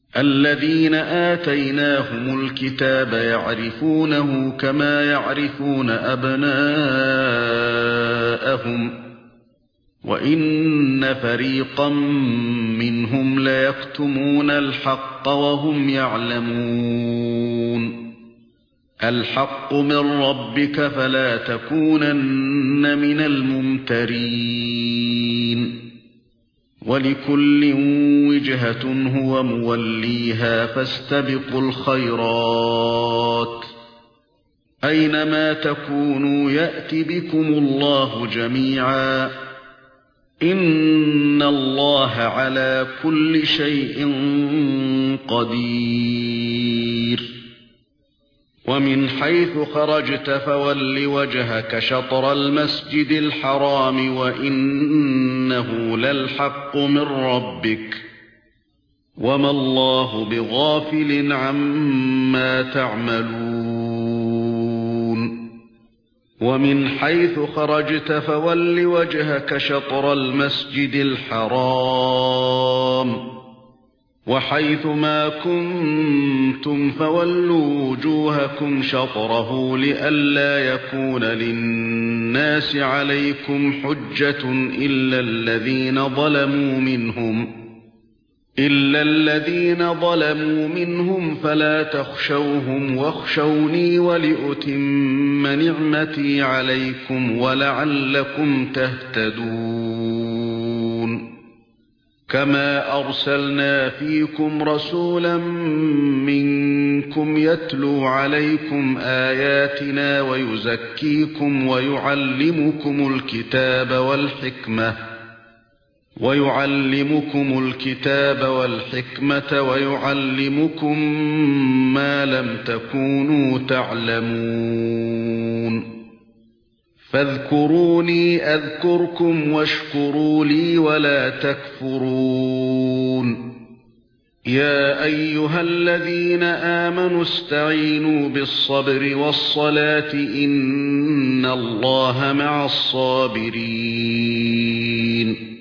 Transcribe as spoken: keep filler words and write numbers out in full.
الذين آتيناهم الكتاب يعرفونه كما يعرفون أبناءهم وإن فريقا منهم ليكتمون الحق وهم يعلمون. الحق من ربك فلا تكونن من الممترين. ولكل وجهة هو موليها فاستبقوا الخيرات أينما تكونوا يأت بكم الله جميعا إن الله على كل شيء قدير. ومن حيث خرجت فول وجهك شطر المسجد الحرام وإنه للحق من ربك وما الله بغافل عما تعملون. ومن حيث خرجت فول وجهك شطر المسجد الحرام وحيث ما كنتم فولوا وجوهكم شطره لئلا يكون للناس عليكم حجة إلا الذين ظلموا منهم إلا الذين ظلموا منهم فلا تخشوهم واخشوني ولأتم نعمتي عليكم ولعلكم تهتدون. كما أرسلنا فيكم رسولا منكم يتلو عليكم آياتنا ويزكيكم ويعلمكم الكتاب والحكمة ويعلمكم الكتاب والحكمة ويعلمكم ما لم تكونوا تعلمون. فاذكروني أذكركم واشكروا لي ولا تكفرون. يا أيها الذين آمنوا استعينوا بالصبر والصلاة إن الله مع الصابرين.